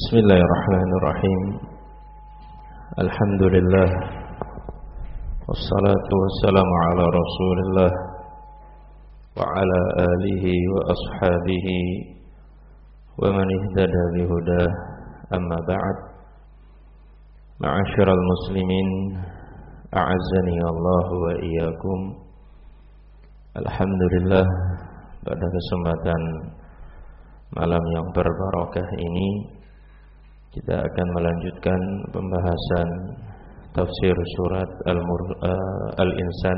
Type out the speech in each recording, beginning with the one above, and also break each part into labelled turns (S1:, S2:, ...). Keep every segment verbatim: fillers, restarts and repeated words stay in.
S1: Bismillahirrahmanirrahim. Alhamdulillah. Wassalatu wassalamu ala Rasulillah wa ala alihi wa ashabihi wa man ihtada bihudah. Amma ba'd. Ma'asyiral muslimin, a'azzani Allah wa iyyakum. Alhamdulillah, pada kesempatan malam yang berbarakah ini kita akan melanjutkan pembahasan tafsir surat Al-Insan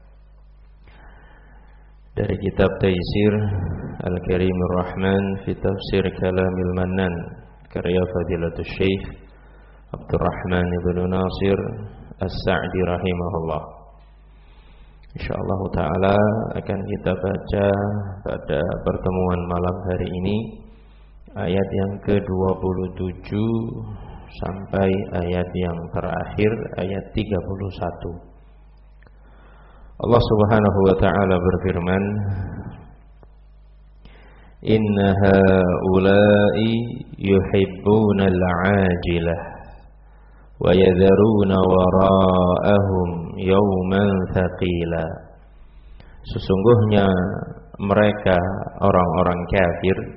S1: dari kitab Taysir Al-Karimur Rahman fi Tafsir Kalamil Mannan karya Fadilatul Syekh Abdurrahman ibn Nasir As-Sa'di rahimahullah. Insyaallah ta'ala akan kita baca pada pertemuan malam hari ini ayat yang ke dua puluh tujuh sampai ayat yang terakhir, ayat tiga puluh satu. Allah Subhanahu wa ta'ala berfirman, Inna haula'i yuhibbuna al-ajilah wa yadharuna wara'ahum yawman thaqila. Sesungguhnya mereka orang-orang kafir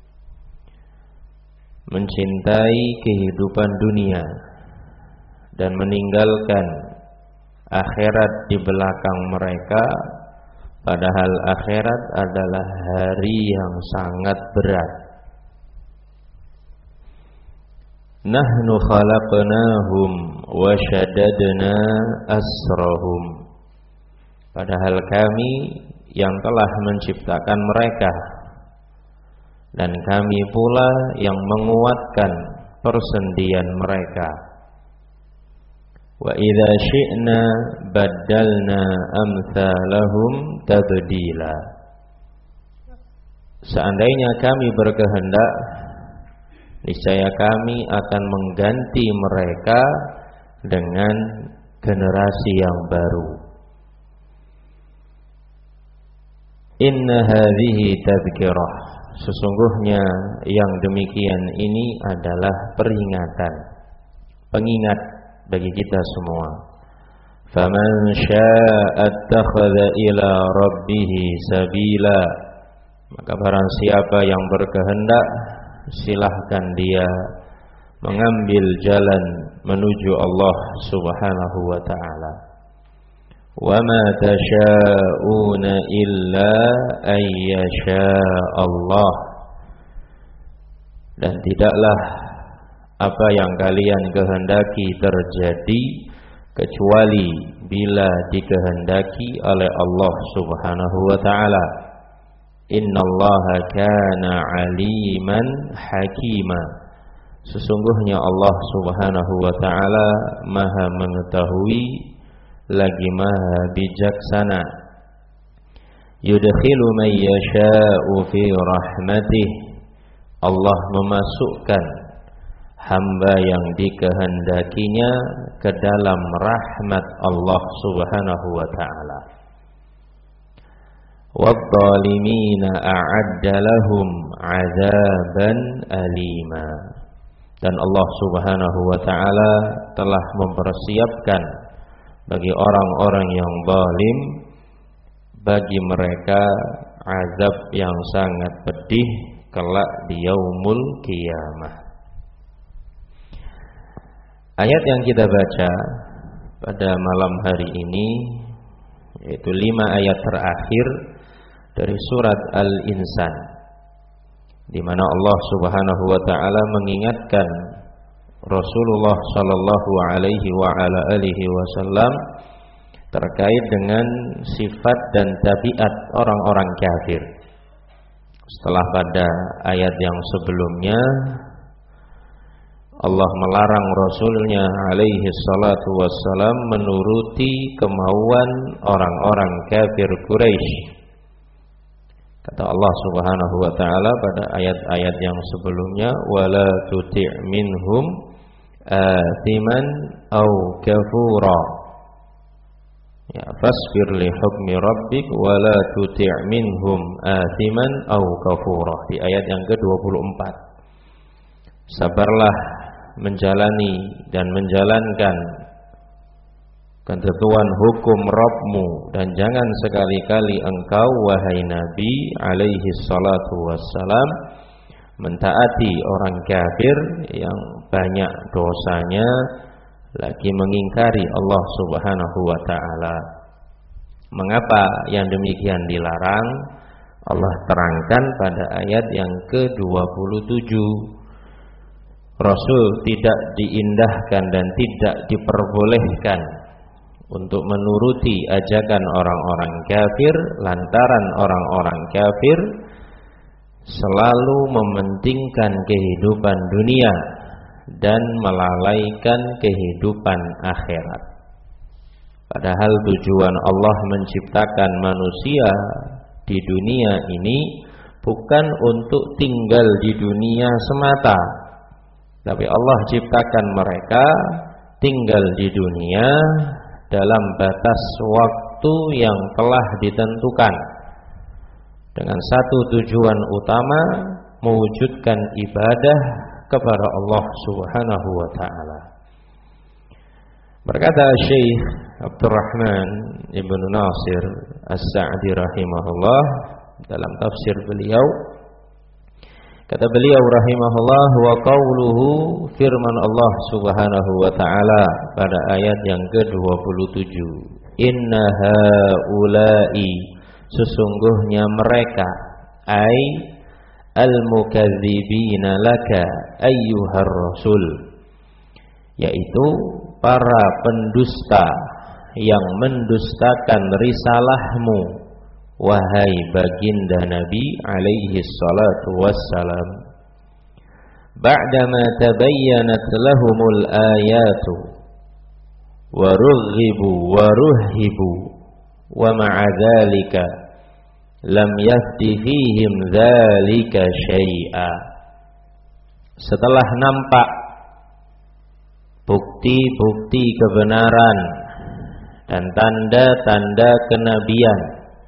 S1: mencintai kehidupan dunia dan meninggalkan akhirat di belakang mereka, padahal akhirat adalah hari yang sangat berat. Nahnu khalaqnahum wa shaddadna asrahum. Padahal kami yang telah menciptakan mereka, dan kami pula yang menguatkan persendian mereka. Wa idza syi'na baddalna amsalahum tabdila. Seandainya kami berkehendak, niscaya kami akan mengganti mereka dengan generasi yang baru. Inna hadhihi tadhkirah. Sesungguhnya yang demikian ini adalah peringatan, pengingat bagi kita semua. Faman syaa'a attakhadha ila rabbih sabila. Maka barang siapa yang berkehendak, silahkan dia mengambil jalan menuju Allah Subhanahu wa ta'ala. Wa ma tasha'una illa ayyasha Allah. Dan tidaklah apa yang kalian kehendaki terjadi kecuali bila dikehendaki oleh Allah Subhanahu wa ta'ala. Innallaha kana aliman hakima. Sesungguhnya Allah Subhanahu wa ta'ala Maha mengetahui lagi Maha bijaksana. Yudkhilu man yasha'u fi rahmatih. Allah memasukkan hamba yang dikehendakinya ke dalam rahmat Allah Subhanahu wa ta'ala. Wadh-dhalimina a'adda lahum 'adzaban alima. Dan Allah Subhanahu wa ta'ala telah mempersiapkan bagi orang-orang yang zalim, bagi mereka azab yang sangat pedih kelak di yaumul qiyamah. Ayat yang kita baca pada malam hari ini yaitu lima ayat terakhir dari surat Al-Insan, di mana Allah Subhanahu wa ta'ala mengingatkan Rasulullah sallallahu alaihi wa ala alihi wasallam terkait dengan sifat dan tabiat orang-orang kafir. Setelah pada ayat yang sebelumnya Allah melarang Rasulnya alaihi salatu wassalam menuruti kemauan orang-orang kafir Quraisy. Kata Allah Subhanahu wa ta'ala pada ayat-ayat yang sebelumnya, wala tuti' minhum athiman au kafura. Ya, fasbir li hukmi rabbik wala tuti' minhum athiman au kafura. Di ayat yang ke dua puluh empat. sabarlah menjalani dan menjalankan ketentuan hukum Rabbmu, dan jangan sekali-kali engkau wahai Nabi alaihi salatu wassalam mentaati orang kafir yang banyak dosanya lagi mengingkari Allah Subhanahu wa taala. Mengapa yang demikian dilarang? Allah terangkan pada ayat yang ke dua puluh tujuh. Rasul tidak diindahkan dan tidak diperbolehkan untuk menuruti ajakan orang-orang kafir, lantaran orang-orang kafir selalu mementingkan kehidupan dunia dan melalaikan kehidupan akhirat. Padahal tujuan Allah menciptakan manusia di dunia ini bukan untuk tinggal di dunia semata, tapi Allah ciptakan mereka tinggal di dunia dalam batas waktu yang telah ditentukan, dengan satu tujuan utama, mewujudkan ibadah kepada Allah Subhanahu wa taala. Berkata Syekh Abdurrahman Ibn Nasir As-Sa'di rahimahullah dalam tafsir beliau, kata beliau rahimahullah, wa qauluhu, firman Allah Subhanahu wa taala pada ayat yang ke dua puluh tujuh, inna haula'i, sesungguhnya mereka, ai al-mukadzibina laka ayyuhar rasul, yaitu para pendusta yang mendustakan risalahmu wahai baginda Nabi alaihi salatu wassalam. Ba'dama tabayyanat lahumul ayatu wa rughibu wa ruhibu wa ma'a dzalika lam yafdi fihim dzalika syai'a. Setelah nampak bukti-bukti kebenaran dan tanda-tanda kenabian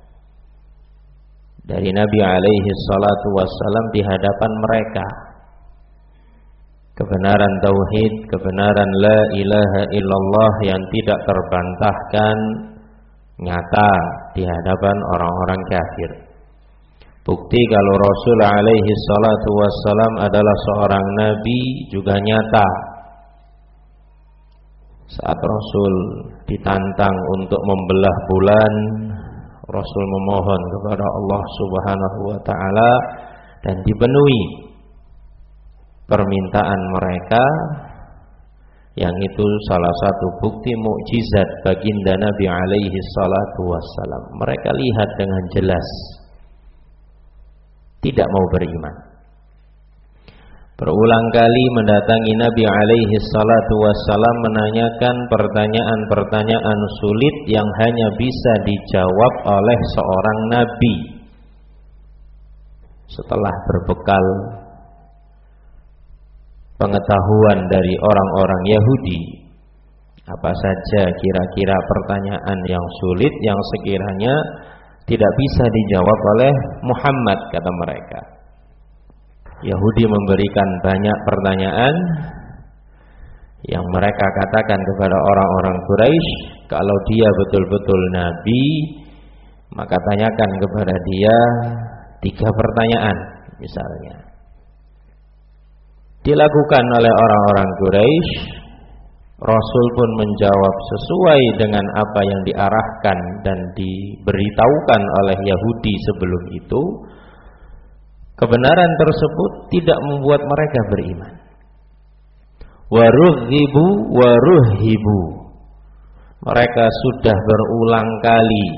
S1: dari Nabi alaihi salatu wassalam di hadapan mereka, kebenaran tauhid, kebenaran la ilaha illallah yang tidak terbantahkan, nyata di hadapan orang-orang kafir. Bukti kalau Rasul alaihi salatu wassalam adalah seorang nabi juga nyata. Saat Rasul ditantang untuk membelah bulan, Rasul memohon kepada Allah Subhanahu wa taala dan dipenuhi permintaan mereka, yang itu salah satu bukti mukjizat baginda Nabi alaihi salatu wassalam. Mereka lihat dengan jelas, tidak mau beriman. Berulang kali mendatangi Nabi alaihi salatu wassalam menanyakan pertanyaan-pertanyaan sulit yang hanya bisa dijawab oleh seorang nabi. Setelah berbekal pengetahuan dari orang-orang Yahudi, apa saja kira-kira pertanyaan yang sulit yang sekiranya tidak bisa dijawab oleh Muhammad, kata mereka. Yahudi memberikan banyak pertanyaan yang mereka katakan kepada orang-orang Quraisy, kalau dia betul-betul nabi, maka tanyakan kepada dia tiga pertanyaan misalnya. Dilakukan oleh orang-orang Quraisy, Rasul pun menjawab sesuai dengan apa yang diarahkan dan diberitahukan oleh Yahudi sebelum itu. Kebenaran tersebut tidak membuat mereka beriman. Warughibu waruhibu, mereka sudah berulang kali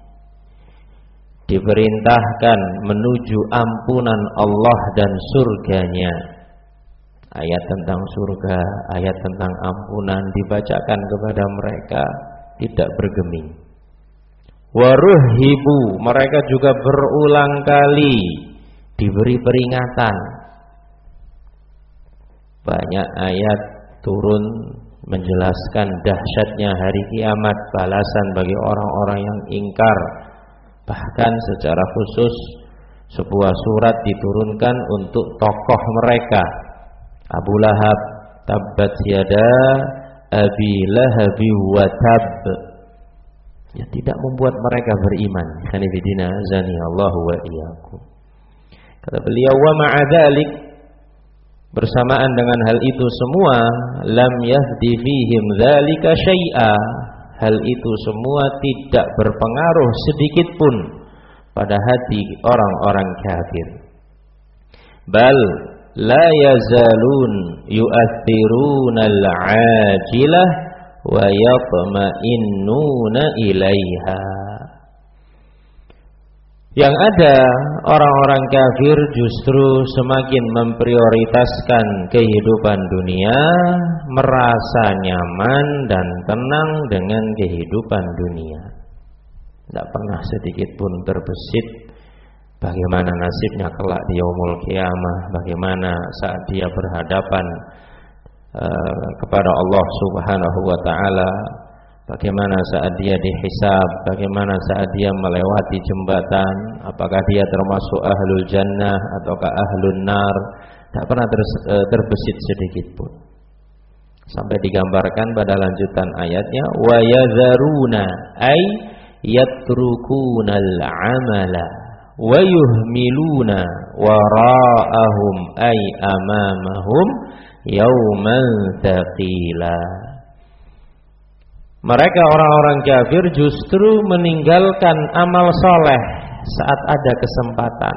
S1: diperintahkan menuju ampunan Allah dan surganya. Ayat tentang surga, ayat tentang ampunan dibacakan kepada mereka, tidak bergeming. Waruhibu, mereka juga berulang kali diberi peringatan. Banyak ayat turun menjelaskan dahsyatnya hari kiamat, balasan bagi orang-orang yang ingkar. Bahkan secara khusus sebuah surat diturunkan untuk tokoh mereka, Abu Lahab, tabbat yada abi lahabi wa tab. Ya, tidak membuat mereka beriman. Khanifidina zani Allahu wa iyyakum. Kata beliau, wa ma'adzalik, bersamaan dengan hal itu semua, lam yahdi fihim dzalika syai'a, hal itu semua tidak berpengaruh sedikit pun pada hati orang-orang kafir. Bal la yazalun yu'athiruna al-ajilah wa yatma'innuna ilaiha. Yang ada, orang-orang kafir justru semakin memprioritaskan kehidupan dunia, merasa nyaman dan tenang dengan kehidupan dunia. Tidak pernah sedikit pun terbesit bagaimana nasibnya kelak di yaumul qiyamah, bagaimana saat dia berhadapan uh, kepada Allah Subhanahu wa taala, bagaimana saat dia dihisab, bagaimana saat dia melewati jembatan, apakah dia termasuk ahlul jannah ataukah ahlun nar. Tak pernah ter, terbesit sedikit pun. Sampai digambarkan pada lanjutan ayatnya, wa yadharuna ay yatrukunal amala wa yuhmiluna wara'ahum ay amamahum yauman thaqila. Mereka orang-orang kafir justru meninggalkan amal soleh saat ada kesempatan.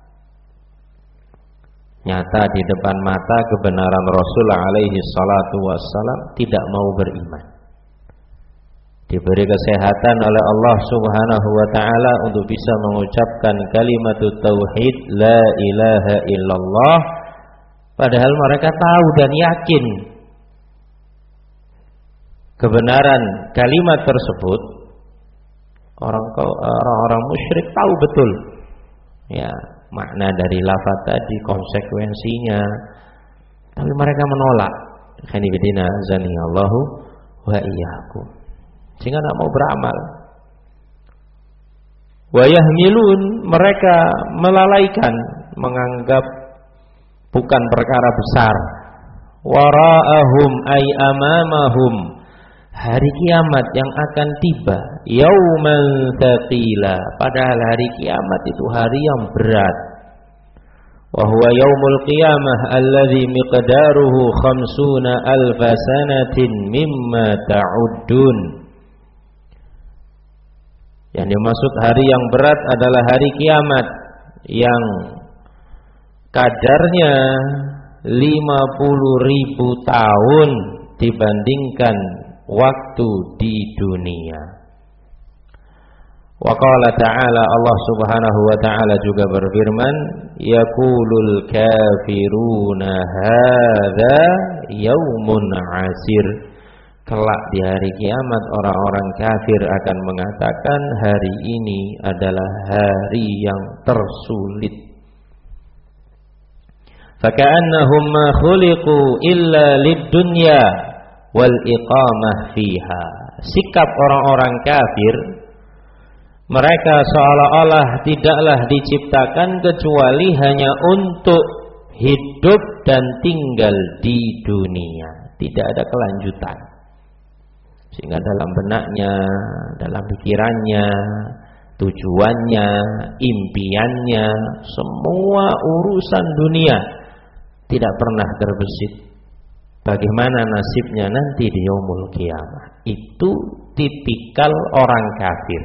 S1: Nyata di depan mata kebenaran Rasul alaihi salatu wassalam, tidak mau beriman. Diberi kesehatan oleh Allah Subhanahu wa ta'ala untuk bisa mengucapkan kalimat tauhid la ilaha illallah, padahal mereka tahu dan yakin kebenaran kalimat tersebut. Orang orang musyrik tahu betul ya makna dari lafaz tadi, konsekuensinya, tapi mereka menolak. Khanifidina zani Allahu wa iyyakum, sehingga tidak mau beramal. Wa yahmilun, mereka melalaikan, menganggap bukan perkara besar. Wara'ahum ay amamahum, hari kiamat yang akan tiba, yauman tsaqila, padahal hari kiamat itu hari yang berat. Wa huwa yaumul qiyamah alladzi miqdaruhu khamsuna alfa sanatin mimma ta'uddun. Yang dimaksud hari yang berat adalah hari kiamat yang kadarnya lima puluh ribu tahun dibandingkan waktu di dunia. Wa qala ta'ala, Allah Subhanahu wa ta'ala juga berfirman, yaqulul kafiruna hadza yaumun 'asir. Kelak di hari kiamat orang-orang kafir akan mengatakan hari ini adalah hari yang tersulit. Faka'annahum ma khuliqu illa lid-dunya wal iqamah fiha. Sikap orang-orang kafir, mereka seolah-olah tidaklah diciptakan kecuali hanya untuk hidup dan tinggal di dunia, tidak ada kelanjutan. Sehingga dalam benaknya, dalam pikirannya, tujuannya, impiannya, semua urusan dunia, tidak pernah terbesit bagaimana nasibnya nanti di yaumul qiyamah. Itu tipikal orang kafir.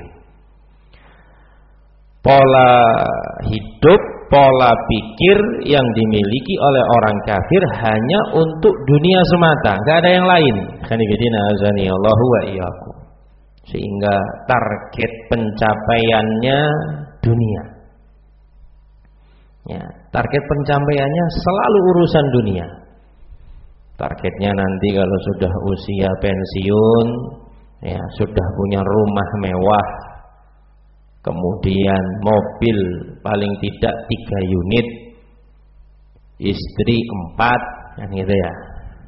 S1: Pola hidup, pola pikir yang dimiliki oleh orang kafir hanya untuk dunia semata, enggak ada yang lain. Khanifidina azani Allahu wa iyyakum. Sehingga target pencapaiannya dunia. Ya, target pencapaiannya selalu urusan dunia. Targetnya nanti kalau sudah usia pensiun, ya sudah punya rumah mewah, kemudian mobil paling tidak tiga unit, istri empat, kan gitu ya.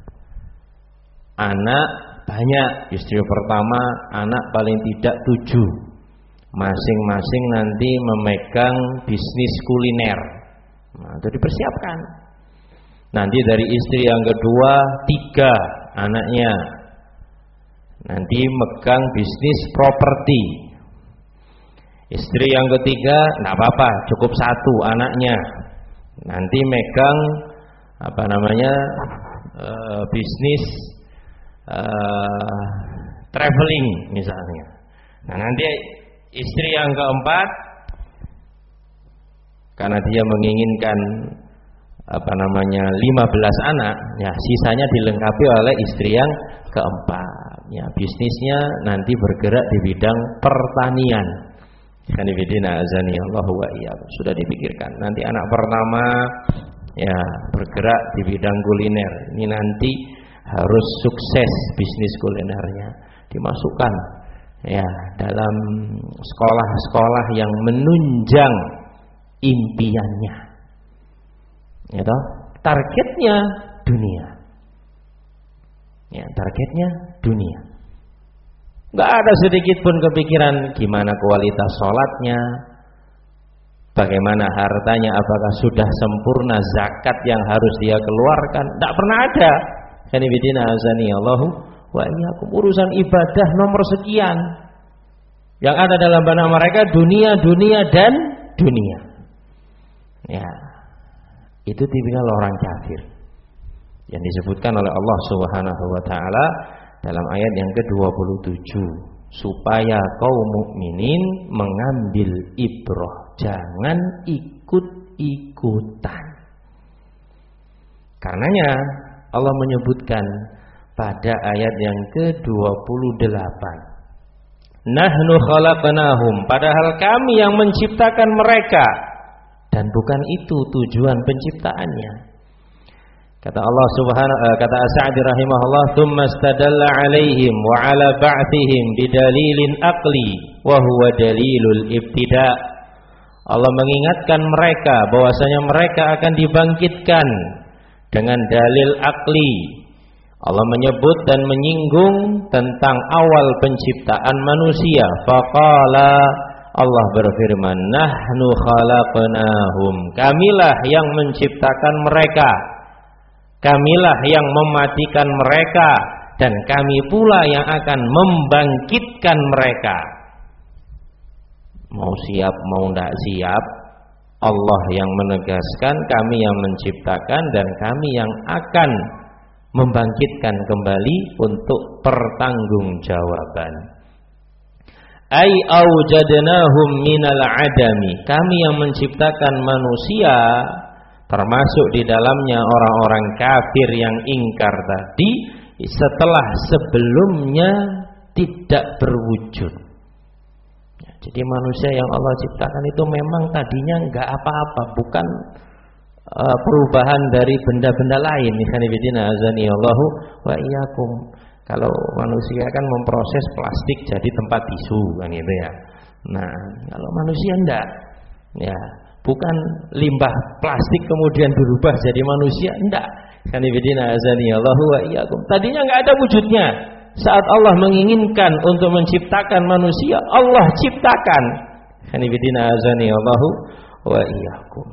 S1: Anak banyak, istri pertama, anak paling tidak tujuh, masing-masing nanti memegang bisnis kuliner. Nah, itu dipersiapkan. Nanti dari istri yang kedua tiga anaknya. Nanti megang bisnis properti. Istri yang ketiga enggak apa-apa, cukup satu anaknya. Nanti megang apa namanya? E, bisnis e, traveling misalnya. Nah, nanti istri yang keempat karena dia menginginkan apa namanya lima belas anak, ya sisanya dilengkapi oleh istri yang keempat. Ya, bisnisnya nanti bergerak di bidang pertanian. Kanibidina azani Allahu wa iyyakum. Sudah dipikirkan. Nanti anak pertama ya bergerak di bidang kuliner. Ini nanti harus sukses bisnis kulinernya. Dimasukkan ya dalam sekolah-sekolah yang menunjang impiannya. Ya toh? Targetnya dunia. Ya, targetnya dunia. Enggak ada sedikit pun kepikiran gimana kualitas sholatnya, bagaimana hartanya, apakah sudah sempurna zakat yang harus dia keluarkan. Tidak pernah ada. Kanibidina azani Allahu wa iyyakum. Urusan ibadah nomor sekian. Yang ada dalam benak mereka dunia, dunia dan dunia. Ya, itu tipikal orang kafir yang disebutkan oleh Allah Subhanahu wa taala dalam ayat yang ke dua puluh tujuh, supaya kaum mukminin mengambil ibrah, jangan ikut-ikutan. Karenanya Allah menyebutkan pada ayat yang ke dua puluh delapan, nahnu khalaqnahum, padahal kami yang menciptakan mereka dan bukan itu tujuan penciptaannya. Kata Allah Subhanahu uh, kata As-Sa'di rahimahullah, "Tsumma istadalla 'alaihim wa 'ala ba'thihim bidalilin aqli wa huwa dalilul ibtida'." Allah mengingatkan mereka bahwasanya mereka akan dibangkitkan dengan dalil akli. Allah menyebut dan menyinggung tentang awal penciptaan manusia. Faqala, Allah berfirman, "Nahnu khalaqnahum." Kamilah yang menciptakan mereka. Kamilah yang mematikan mereka dan kami pula yang akan membangkitkan mereka. Mau siap mau tidak siap, Allah yang menegaskan, kami yang menciptakan dan kami yang akan membangkitkan kembali untuk pertanggungjawaban. Ai aujadnahum minal adami, kami yang menciptakan manusia, termasuk di dalamnya orang-orang kafir yang ingkar tadi, setelah sebelumnya tidak berwujud. Ya, jadi manusia yang Allah ciptakan itu memang tadinya enggak apa-apa, bukan uh, perubahan dari benda-benda lain. Ikhwanifidina azani Allahu wa iyyakum. Kalau manusia kan memproses plastik jadi tempat tisu kan gitu ya. Nah, kalau manusia enggak. Ya, bukan limbah plastik kemudian berubah jadi manusia, enggak. Kanibidina azani Allahu wa iyyakum. Tadinya enggak ada wujudnya. Saat Allah menginginkan untuk menciptakan manusia, Allah ciptakan. Kanibidina azani Allahu wa iyyakum.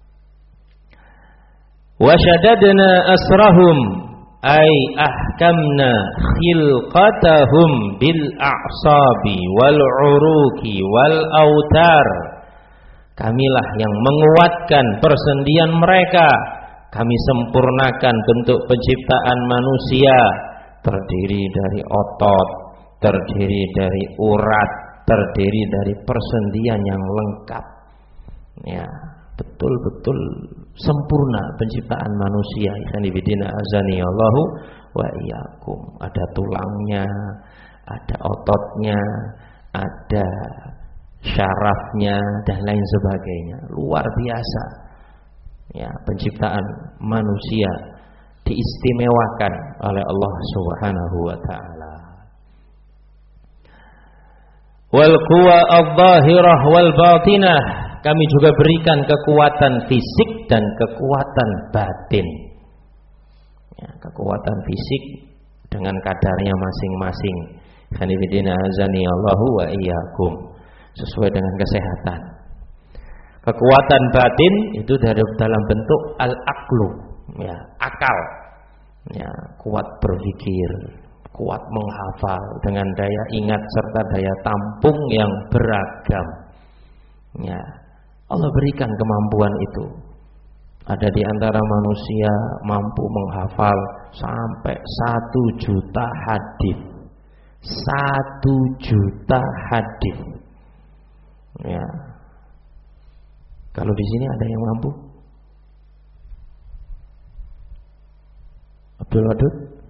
S1: Wa shaddadna asrahum ay ahkamna khilqatahum bil a'sabi wal uruki wal autar. Kamilah yang menguatkan persendian mereka. Kami sempurnakan bentuk penciptaan manusia, terdiri dari otot, terdiri dari urat, terdiri dari persendian yang lengkap. Ya, betul-betul sempurna penciptaan manusia. Ikhwanifidina azani Allahu wa iyyakum. Ada tulangnya, ada ototnya, ada syarafnya dan lain sebagainya. Luar biasa. Ya, penciptaan manusia diistimewakan oleh Allah Subhanahu wa taala. Wal quwa adh-dhahirah wal batinah, kami juga berikan kekuatan fisik dan kekuatan batin. Ya, kekuatan fisik dengan kadarnya masing-masing. Kanibidina azani Allahu wa iyyakum, sesuai dengan kesehatan. Kekuatan batin itu dari dalam bentuk al-aqlu, ya, akal, ya, kuat berpikir, kuat menghafal dengan daya ingat serta daya tampung yang beragam. Ya, Allah berikan kemampuan itu. Ada di antara manusia mampu menghafal sampai satu juta hadis, satu juta hadis. Ya, kalau di sini ada yang mampu? Abdul Wadud?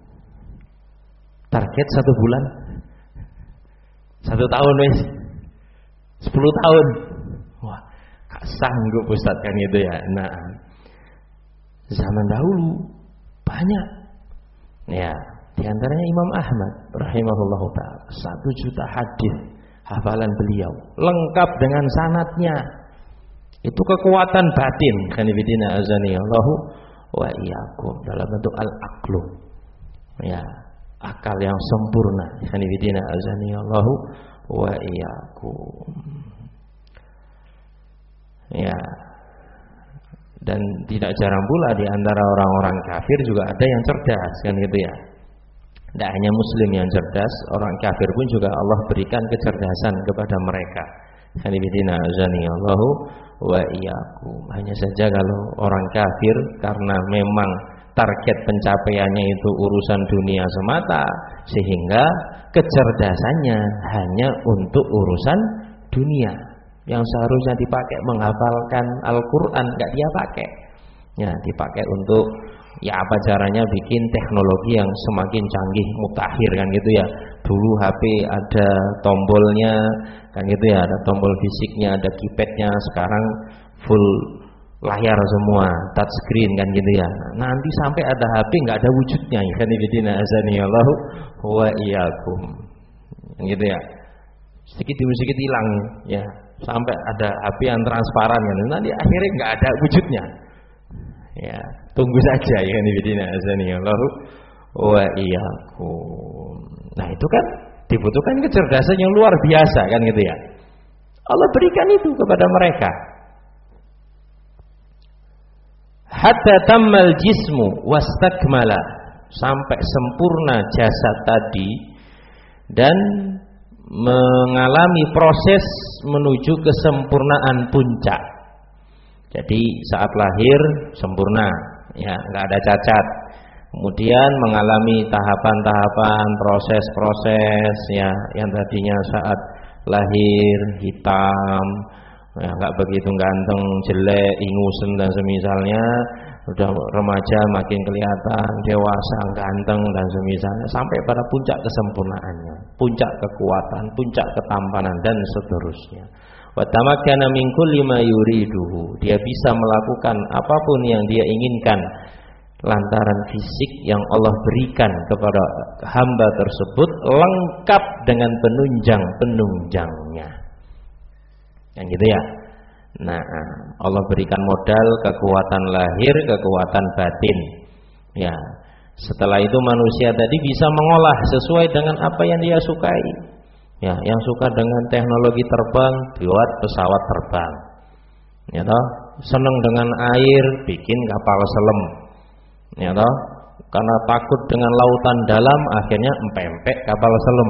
S1: Target satu bulan, satu tahun wes, sepuluh tahun. Wah, gak sanggup Ustaz kan gitu ya. Nah, zaman dahulu banyak. Ya, di antaranya Imam Ahmad rahimahullahu taala, satu juta hadis hafalan beliau, lengkap dengan sanadnya. Itu kekuatan batin. Khanifidina azanillahu wa iyyakum dalam bentuk al-aqlu. Ya, akal yang sempurna. Khanifidina azanillahu wa iyyakum. Ya. Dan tidak jarang pula di antara orang-orang kafir juga ada yang cerdas, kan gitu ya. Tidak hanya muslim yang cerdas, orang kafir pun juga Allah berikan kecerdasan kepada mereka. Hanifidina azanillahu wa iyyakum. Hanya saja kalau orang kafir karena memang target pencapaiannya itu urusan dunia semata, sehingga kecerdasannya hanya untuk urusan dunia. Yang seharusnya dipakai menghafalkan Al-Quran nggak dia pakai, ya dipakai untuk ya apa caranya bikin teknologi yang semakin canggih, mutakhir kan gitu ya. Dulu H P ada tombolnya kan gitu ya, ada tombol fisiknya, ada keypadnya. Sekarang full layar semua, touch screen kan gitu ya. Nanti sampai ada H P nggak ada wujudnya, ya kan ibadina azanillahu wa iyyakum, gitu ya. Sedikit demi sedikit hilang ya, sampai ada H P yang transparan kan, nanti akhirnya nggak ada wujudnya. Ya, tunggu saja ya ibadina azanillahu wa iyyakum. Nah, itu kan dibutuhkan kecerdasan yang luar biasa kan gitu ya. Allah berikan itu kepada mereka. Hatta tammal jismu wastakmala, sampai sempurna jasad tadi dan mengalami proses menuju kesempurnaan puncak. Jadi saat lahir sempurna, ya nggak ada cacat. Kemudian mengalami tahapan-tahapan, proses-proses ya yang tadinya saat lahir hitam, ya nggak begitu ganteng, jelek, ingusen dan semisalnya. Udah remaja makin kelihatan, dewasa ganteng dan semisalnya, sampai pada puncak kesempurnaannya, puncak kekuatan, puncak ketampanan dan seterusnya. Wa tamakkana min kulli ma yuriduhu, dia bisa melakukan apapun yang dia inginkan lantaran fisik yang Allah berikan kepada hamba tersebut lengkap dengan penunjang-penunjangnya. Yang gitu ya. Nah, Allah berikan modal kekuatan lahir, kekuatan batin. Ya. Setelah itu manusia tadi bisa mengolah sesuai dengan apa yang dia sukai. Ya, yang suka dengan teknologi terbang, buat pesawat terbang. Ya toh, senang dengan air, bikin kapal selam. Ya toh, karena takut dengan lautan dalam, akhirnya empempek kapal selam.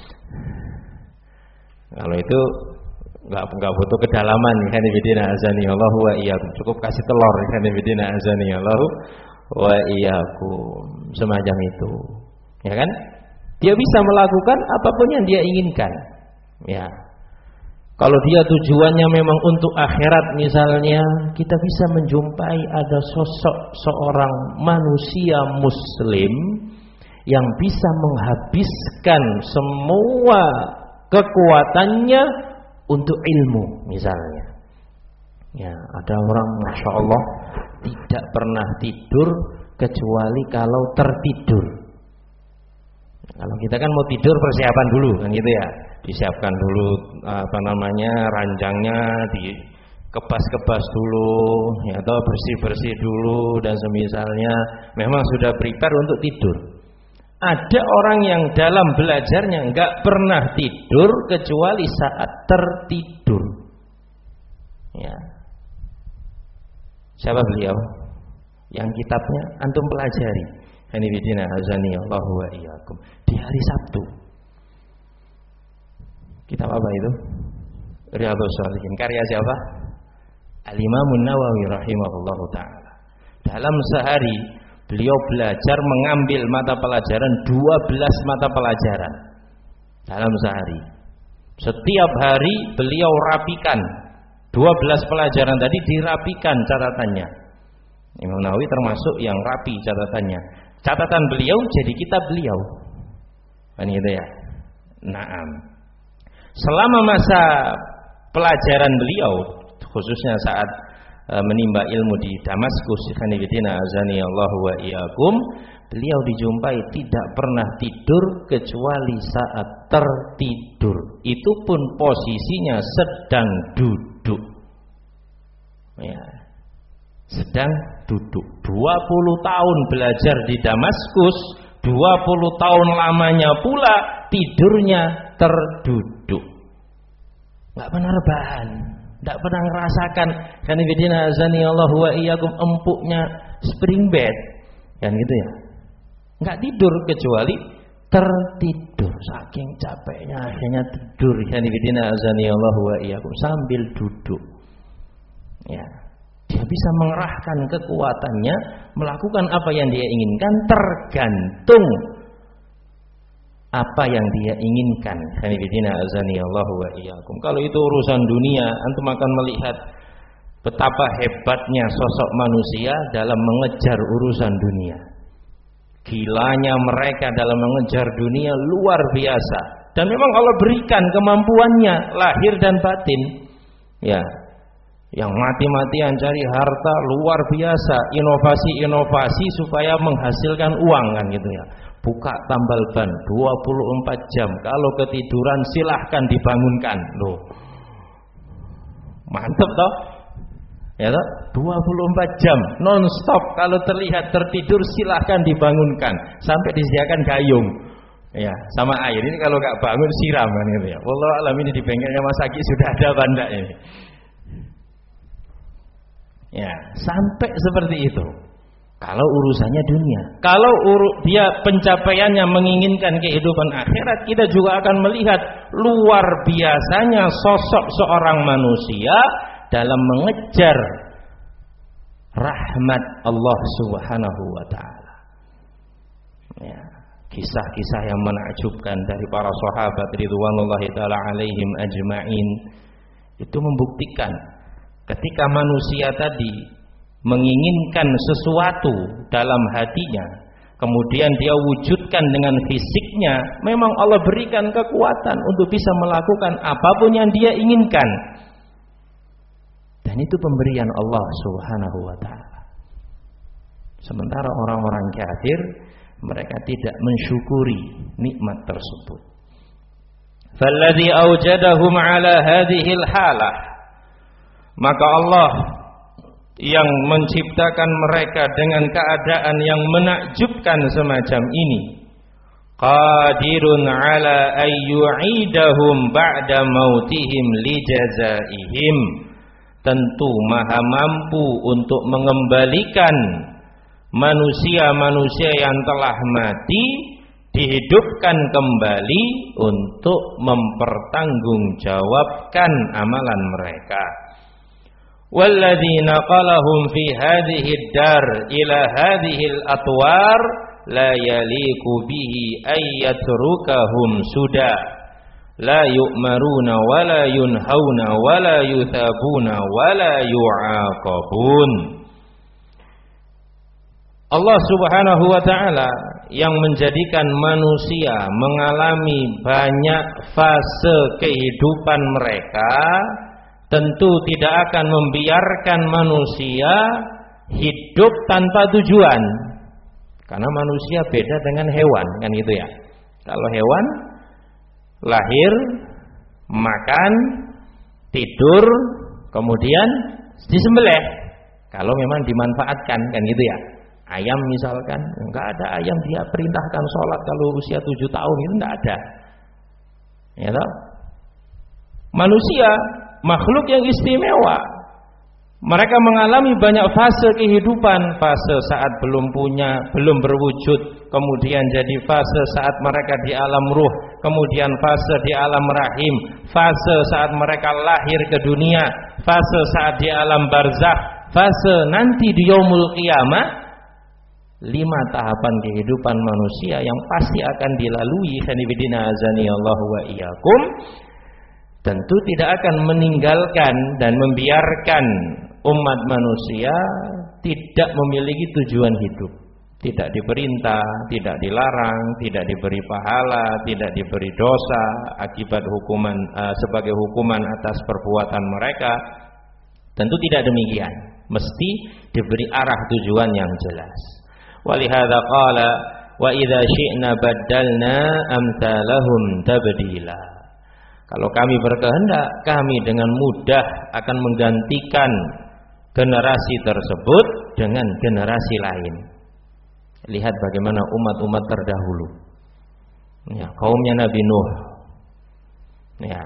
S1: Kalau itu Enggak enggak butuh kedalaman, kan ibadina azanillahu wa iyyakum. Cukup kasih telur, kan ibadina azanillahu wa iyyakum. Semacam itu. Ya kan? Dia bisa melakukan apapun yang dia inginkan. Ya. Kalau dia tujuannya memang untuk akhirat misalnya, kita bisa menjumpai ada sosok seorang manusia muslim yang bisa menghabiskan semua kekuatannya untuk ilmu misalnya. Ya, ada orang masya Allah tidak pernah tidur kecuali kalau tertidur. Kalau kita kan mau tidur persiapan dulu kan gitu ya, disiapkan dulu apa namanya ranjangnya, dikebas-kebas dulu, ya atau bersih-bersih dulu dan semisalnya, memang sudah prepare untuk tidur. Ada orang yang dalam belajarnya enggak pernah tidur kecuali saat tertidur. Ya. Siapa beliau? Yang kitabnya antum pelajari. Hanifidina azani Allahu wa iyyakum. Di hari Sabtu. Kitab apa itu? Riyadhus Shalihin. Karya siapa? Al-Imam An-Nawawi rahimahullahu taala. Dalam sehari beliau belajar mengambil mata pelajaran dua belas mata pelajaran. Dalam sehari. Setiap hari beliau rapikan dua belas pelajaran tadi, dirapikan catatannya. Imam Nawawi termasuk yang rapi catatannya. Catatan beliau jadi kitab beliau. Kan gitu ya. Naam. Selama masa pelajaran beliau, khususnya saat e, menimba ilmu di Damaskus, Hanifidina azani Allahu wa iyyakum, beliau dijumpai tidak pernah tidur kecuali saat tertidur. Itu pun posisinya sedang duduk. Ya. Sedang duduk. dua puluh tahun belajar di Damaskus, dua puluh tahun lamanya pula tidurnya terduduk. Enggak pernah rebahan, enggak pernah ngerasakan Hanifidina azani Allahu wa iyyakum empuknya spring bed. Kan gitu ya. Enggak tidur kecuali tertidur. Saking capeknya akhirnya tidur. Hanifidina azani Allahu wa iyyakum sambil duduk. Ya. Dia bisa mengerahkan kekuatannya melakukan apa yang dia inginkan tergantung apa yang dia inginkan. Hanifidina azani Allahu wa iyyakum. Kalau itu urusan dunia, antum akan melihat betapa hebatnya sosok manusia dalam mengejar urusan dunia. Gilanya mereka dalam mengejar dunia luar biasa. Dan memang Allah berikan kemampuannya lahir dan batin. Ya. Yang mati-matian cari harta luar biasa, inovasi-inovasi supaya menghasilkan uang kan gitu ya. Buka tambal ban dua puluh empat jam, kalau ketiduran silahkan dibangunkan. Loh. Mantap toh? Ya toh? dua puluh empat jam non stop, kalau terlihat tertidur silahkan dibangunkan sampai disediakan gayung. Ya, sama air. Ini kalau enggak bangun siram kan gitu ya. Wallahu alam, ini di bengkelnya Mas Aki sudah ada banda ini. Ya, sampai seperti itu. Kalau urusannya dunia, kalau uru, dia pencapaiannya menginginkan kehidupan akhirat, kita juga akan melihat luar biasanya sosok seorang manusia dalam mengejar rahmat Allah Subhanahu wa taala. Ya, kisah-kisah yang menakjubkan dari para sahabat ridwanullahi taala alaihim ajmain itu membuktikan ketika manusia tadi menginginkan sesuatu dalam hatinya, kemudian dia wujudkan dengan fisiknya, memang Allah berikan kekuatan untuk bisa melakukan apapun yang dia inginkan. Dan itu pemberian Allah Subhanahu wa taala. Sementara orang-orang kafir, mereka tidak mensyukuri nikmat tersebut. Falladzi aujadahum ala hadhil halah, maka Allah yang menciptakan mereka dengan keadaan yang menakjubkan semacam ini, qadirun ala ayyu'idahum ba'da mautihim lijazaihim, tentu maha mampu untuk mengembalikan manusia-manusia yang telah mati dihidupkan kembali untuk mempertanggungjawabkan amalan mereka. Walladzina qalahum fi hadhihi ad-dar ila hadhihi al-atwar la yaliqu bihi ay yatrukahum suda la yu'maruna wa la yunhauna wa la yuthabuna wa la yu'aqabun. Allah Subhanahu wa taala yang menjadikan manusia mengalami banyak fase kehidupan mereka tentu tidak akan membiarkan manusia hidup tanpa tujuan. Karena manusia beda dengan hewan, kan gitu ya. Kalau hewan lahir, makan, tidur, kemudian disembelih. Kalau memang dimanfaatkan, kan gitu ya. Ayam misalkan, enggak ada ayam dia perintahkan sholat kalau usia tujuh tahun, itu enggak ada. Ya toh? Manusia makhluk yang istimewa. Mereka mengalami banyak fase kehidupan, fase saat belum punya, belum berwujud, kemudian jadi fase saat mereka di alam ruh, kemudian fase di alam rahim, fase saat mereka lahir ke dunia, fase saat di alam barzakh, fase nanti di yaumul qiyamah. Lima tahapan kehidupan manusia yang pasti akan dilalui. Khanifidina azani Allah wa iyyakum. Tentu tidak akan meninggalkan dan membiarkan umat manusia tidak memiliki tujuan hidup, tidak diperintah, tidak dilarang, tidak diberi pahala, tidak diberi dosa akibat hukuman uh, sebagai hukuman atas perbuatan mereka. Tentu tidak demikian, mesti diberi arah tujuan yang jelas. Walihada qala wa idza syi'na baddalna amsalahum tabdila. Kalau kami berkehendak, kami dengan mudah akan menggantikan generasi tersebut dengan generasi lain. Lihat bagaimana umat-umat terdahulu. Ya, kaumnya Nabi Nuh. Ya.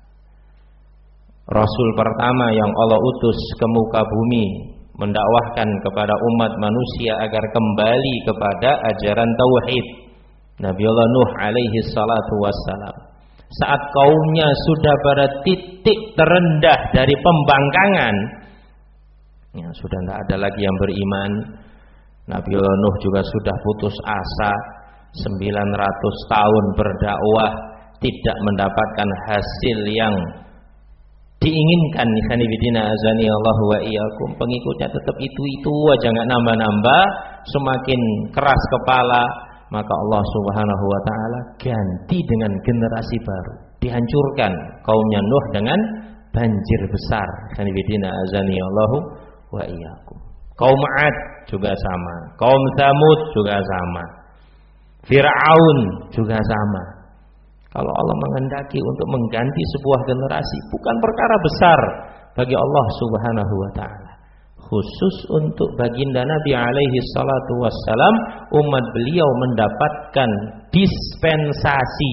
S1: Rasul pertama yang Allah utus ke muka bumi mendakwahkan kepada umat manusia agar kembali kepada ajaran tauhid. Nabiullah Nuh alaihi salatu wassalam. Saat kaumnya sudah pada titik terendah dari pembangkangan, ya, sudah tidak ada lagi yang beriman. Nabiullah Nuh juga sudah putus asa, sembilan ratus tahun berdakwah tidak mendapatkan hasil yang diinginkan. Ikhwanifidina azani Allah wa iyyakum. Pengikutnya tetap itu-itu aja, nggak nambah-nambah, semakin keras kepala. Maka Allah Subhanahu wa taala ganti dengan generasi baru. Dihancurkan kaumnya Nuh dengan banjir besar. Ikhwanifidina azani Allah wa iyyakum. Kaum 'Ad juga sama, kaum Tsamud juga sama, Fir'aun juga sama. Kalau Allah menghendaki untuk mengganti sebuah generasi, bukan perkara besar bagi Allah Subhanahu wa taala. Khusus untuk baginda Nabi alaihi salatu wassalam, umat beliau mendapatkan dispensasi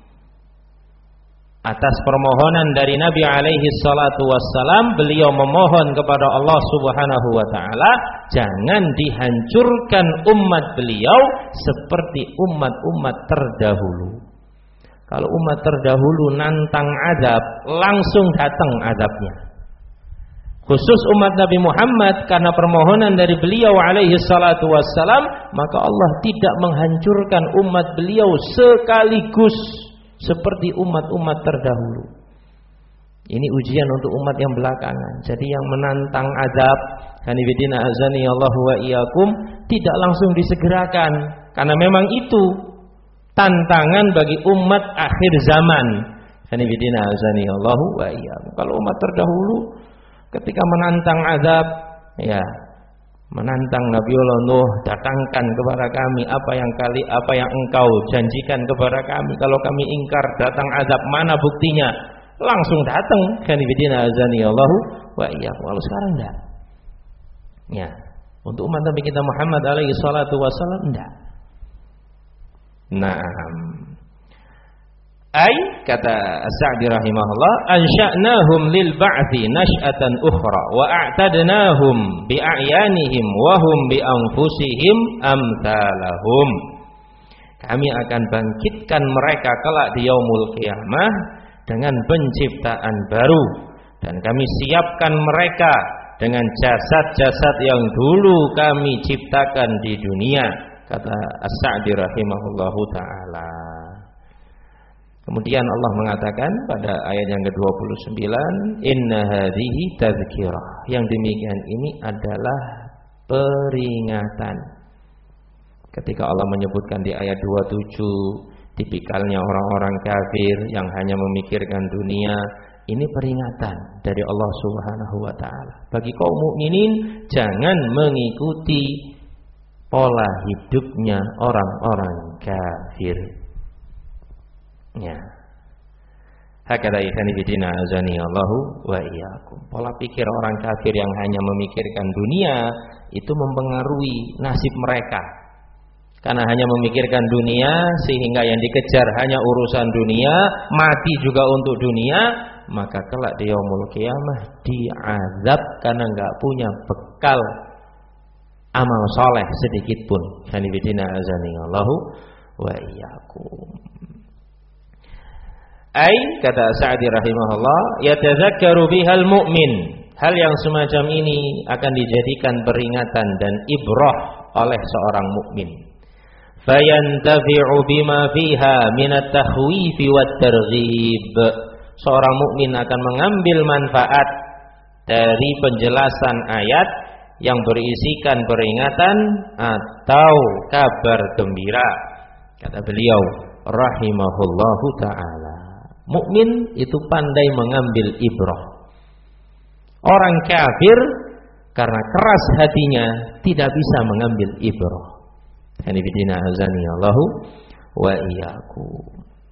S1: atas permohonan dari Nabi alaihi salatu wassalam. Beliau memohon kepada Allah Subhanahu wa taala, jangan dihancurkan umat beliau seperti umat-umat terdahulu. Kalau umat terdahulu nantang azab, langsung datang azabnya. Khusus umat Nabi Muhammad, karena permohonan dari beliau alaihi salatu wassalam, maka Allah tidak menghancurkan umat beliau sekaligus seperti umat-umat terdahulu. Ini ujian untuk umat yang belakangan. Jadi yang menantang azab, hanifidina azani Allah wa iyyakum, tidak langsung disegerakan, karena memang itu tantangan bagi umat akhir zaman. Hanifidina azani Allah wa iyyakum. Kalau umat terdahulu ketika menantang azab, ya, menantang Nabiullah Nuh, datangkan kepada kami apa yang kali apa yang engkau janjikan kepada kami. Kalau kami ingkar, datang azab, mana buktinya? Langsung datang. Kanibidina azani Allah wa iyyakum. Kalau sekarang enggak. Ya, untuk umat Nabi kita Muhammad alaihi salatu wasallam enggak. Naam. Ai kata As-Sa'di rahimahullah, ansha'nahum lil ba'thi nash'atan ukhra wa a'tadnahum bi a'yanihim wa hum bi anfusihim amsalahum. Kami akan bangkitkan mereka kelak di yaumul qiyamah dengan penciptaan baru, dan kami siapkan mereka dengan jasad-jasad yang dulu kami ciptakan di dunia, kata As-Sa'di rahimahullahu taala. Kemudian Allah mengatakan pada ayat yang ke dua puluh sembilan, inna hadhihi tadhkirah. Yang demikian ini adalah peringatan. Ketika Allah menyebutkan di ayat dua puluh tujuh, tipikalnya orang-orang kafir yang hanya memikirkan dunia, ini peringatan dari Allah Subhanahu wa taala. Bagi kaum mukminin, jangan mengikuti pola hidupnya orang-orang kafir. Ya. Hakada ikhwanifidina azani Allahu wa iyyakum. Pola pikir orang kafir yang hanya memikirkan dunia itu mempengaruhi nasib mereka. Karena hanya memikirkan dunia sehingga yang dikejar hanya urusan dunia, mati juga untuk dunia, maka kelak di yaumul qiyamah diazab karena enggak punya bekal amal soleh sedikit pun. Hanifidina azanillahu wa iyyakum. Ai kata Sa'di rahimahullah, yatadzakkaru bihal mu'min. Hal yang semacam ini akan dijadikan peringatan dan ibrah oleh seorang mukmin. Fayantafi'u bima fiha minat tahwif wat targhib. Seorang mukmin akan mengambil manfaat dari penjelasan ayat yang berisikan peringatan atau kabar gembira. Kata beliau rahimahullahu taala, mukmin itu pandai mengambil ibrah. Orang kafir karena keras hatinya tidak bisa mengambil ibrah. Hanifidina azani Allahu wa iyyakum.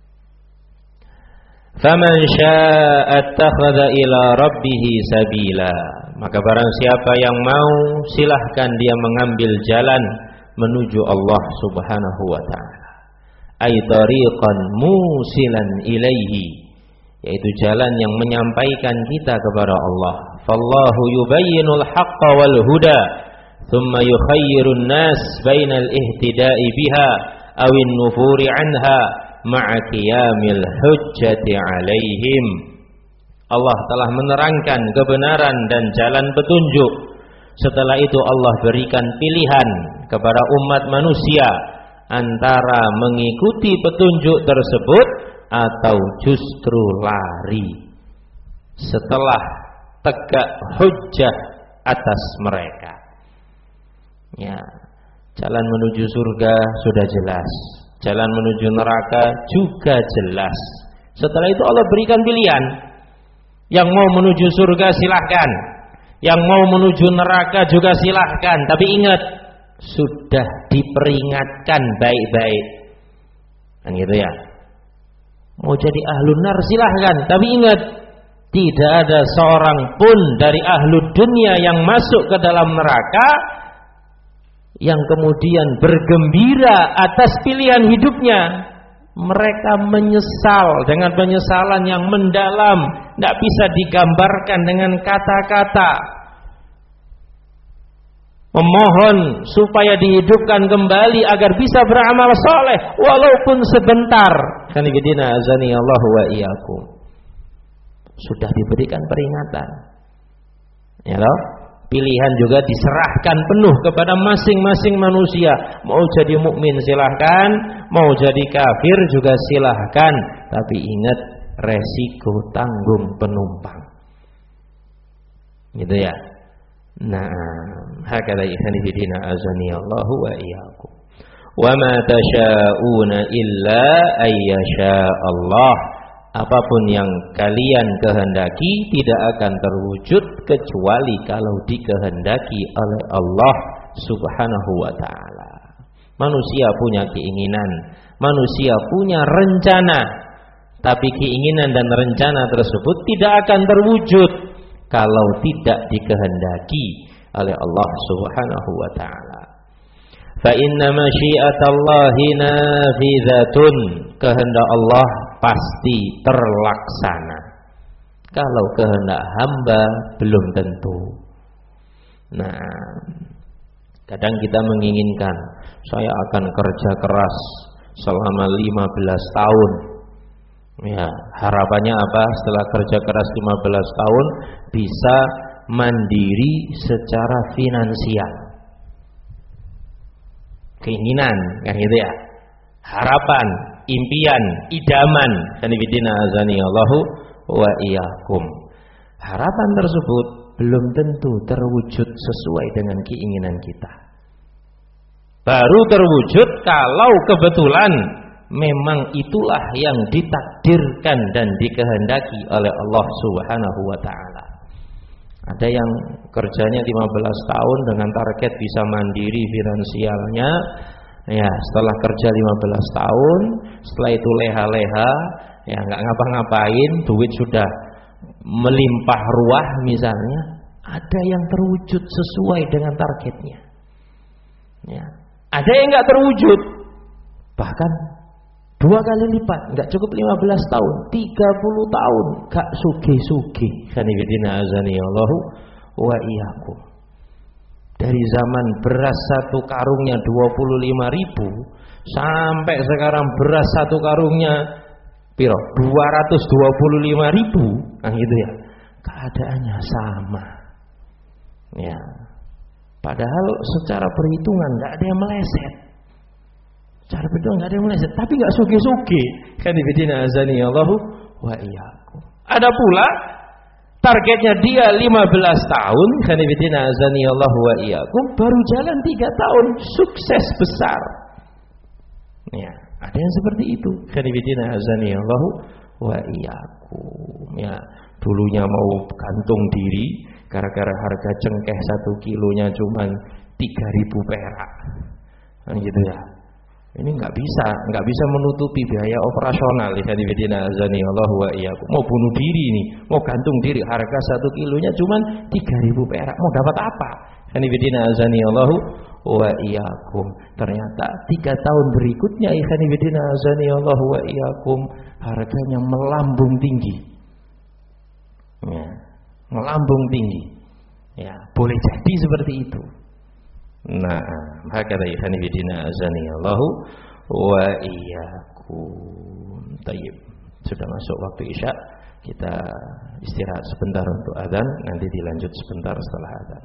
S1: Faman syaa'a attakhadha ila rabbih sabila. Maka barang siapa yang mau, silahkan dia mengambil jalan menuju Allah Subhanahu wa taala. Ay tariqan musilan ilaihi, yaitu jalan yang menyampaikan kita kepada Allah. Fallahu yubayyinul haqqa wal huda, thumma yukhayyirun nas bainal ihtida'i biha awin nufuri anha ma'a qiyamil hujjati alaihim. Allah telah menerangkan kebenaran dan jalan petunjuk. Setelah itu Allah berikan pilihan kepada umat manusia antara mengikuti petunjuk tersebut atau justru lari setelah tegak hujjah atas mereka. Ya, jalan menuju surga sudah jelas, jalan menuju neraka juga jelas. Setelah itu Allah berikan pilihan. Yang mau menuju surga silahkan, yang mau menuju neraka juga silahkan. Tapi ingat, sudah diperingatkan baik-baik. Kan gitu ya. Mau jadi ahlun nar silahkan, tapi ingat, tidak ada seorang pun dari ahlud dunia yang masuk ke dalam neraka yang kemudian bergembira atas pilihan hidupnya. Mereka menyesal dengan penyesalan yang mendalam, tidak bisa digambarkan dengan kata-kata. Memohon supaya dihidupkan kembali agar bisa beramal soleh walaupun sebentar. Kanibidina azani Allah wa iyyakum. Sudah diberikan peringatan. Ya loh? Pilihan juga diserahkan penuh kepada masing-masing manusia. Mau jadi mukmin silahkan, mau jadi kafir juga silahkan. Tapi ingat, resiko tanggung penumpang. Gitu ya. Nah, hakala ihsan fillah azani Allah wa iyyakum. Wa ma tasyauna illa ayyasha Allah. Apapun yang kalian kehendaki tidak akan terwujud kecuali kalau dikehendaki oleh Allah Subhanahu wa ta'ala. Manusia punya keinginan, manusia punya rencana, tapi keinginan dan rencana tersebut tidak akan terwujud kalau tidak dikehendaki oleh Allah Subhanahu wa ta'ala. Fa inna masyiatallahi nafizatun. Kehendak Allah pasti terlaksana. Kalau kehendak hamba belum tentu. Nah, kadang kita menginginkan, saya akan kerja keras selama lima belas tahun. Ya, harapannya apa? Setelah kerja keras lima belas tahun bisa mandiri secara finansial. Keinginan kan gitu ya. Harapan, impian, idaman. Kanibidina azani Allahu wa iyyakum. Harapan tersebut belum tentu terwujud sesuai dengan keinginan kita. Baru terwujud kalau kebetulan memang itulah yang ditakdirkan dan dikehendaki oleh Allah Subhanahu wa ta'ala. Ada yang kerjanya lima belas tahun dengan target bisa mandiri finansialnya. Ya, setelah kerja lima belas tahun, setelah itu leha-leha, ya enggak ngapa-ngapain, duit sudah melimpah ruah misalnya. Ada yang terwujud sesuai dengan targetnya. Ya. Ada yang enggak terwujud. Bahkan Dua kali lipat, enggak cukup lima belas tahun, tiga puluh tahun, gak suge-suge. Khanifidina azani Allahu wa iyyakum. Dari zaman beras satu karungnya dua puluh lima ribu sampai sekarang beras satu karungnya piro? dua ratus dua puluh lima ribu. Nah gitu ya. Keadaannya sama. Ya. Padahal secara perhitungan enggak ada yang meleset. Secara perhitungan enggak ada yang meleset, tapi enggak suge-suge. Khanifidina azani Allahu wa iyyakum. Ada pula targetnya dia lima belas tahun, khanifidina azani Allah wa iyyakum, baru jalan tiga tahun, sukses besar. Ya, ada yang seperti itu, khanifidina azani Allah wa iyyakum. Ya, dulunya mau gantung diri gara-gara harga cengkeh satu kilonya cuma tiga ribu perak. Nah, gitu ya. Ini nggak bisa, nggak bisa menutupi biaya operasional. Khanifidina azani Allah wa iyyakum. Mau bunuh diri nih, mau gantung diri, harga satu kilonya cuma tiga ribu perak. Mau dapat apa? Khanifidina azani Allah wa iyyakum. Ternyata tiga tahun berikutnya, khanifidina azani Allah wa iyyakum, harganya melambung tinggi. Ya, melambung tinggi. Ya, boleh jadi seperti itu. Nah, maka dari khanifidina azani Allahu wa iyyakum. Tayyib. Sudah masuk waktu Isya, kita istirahat sebentar untuk adzan, nanti dilanjut sebentar setelah adzan.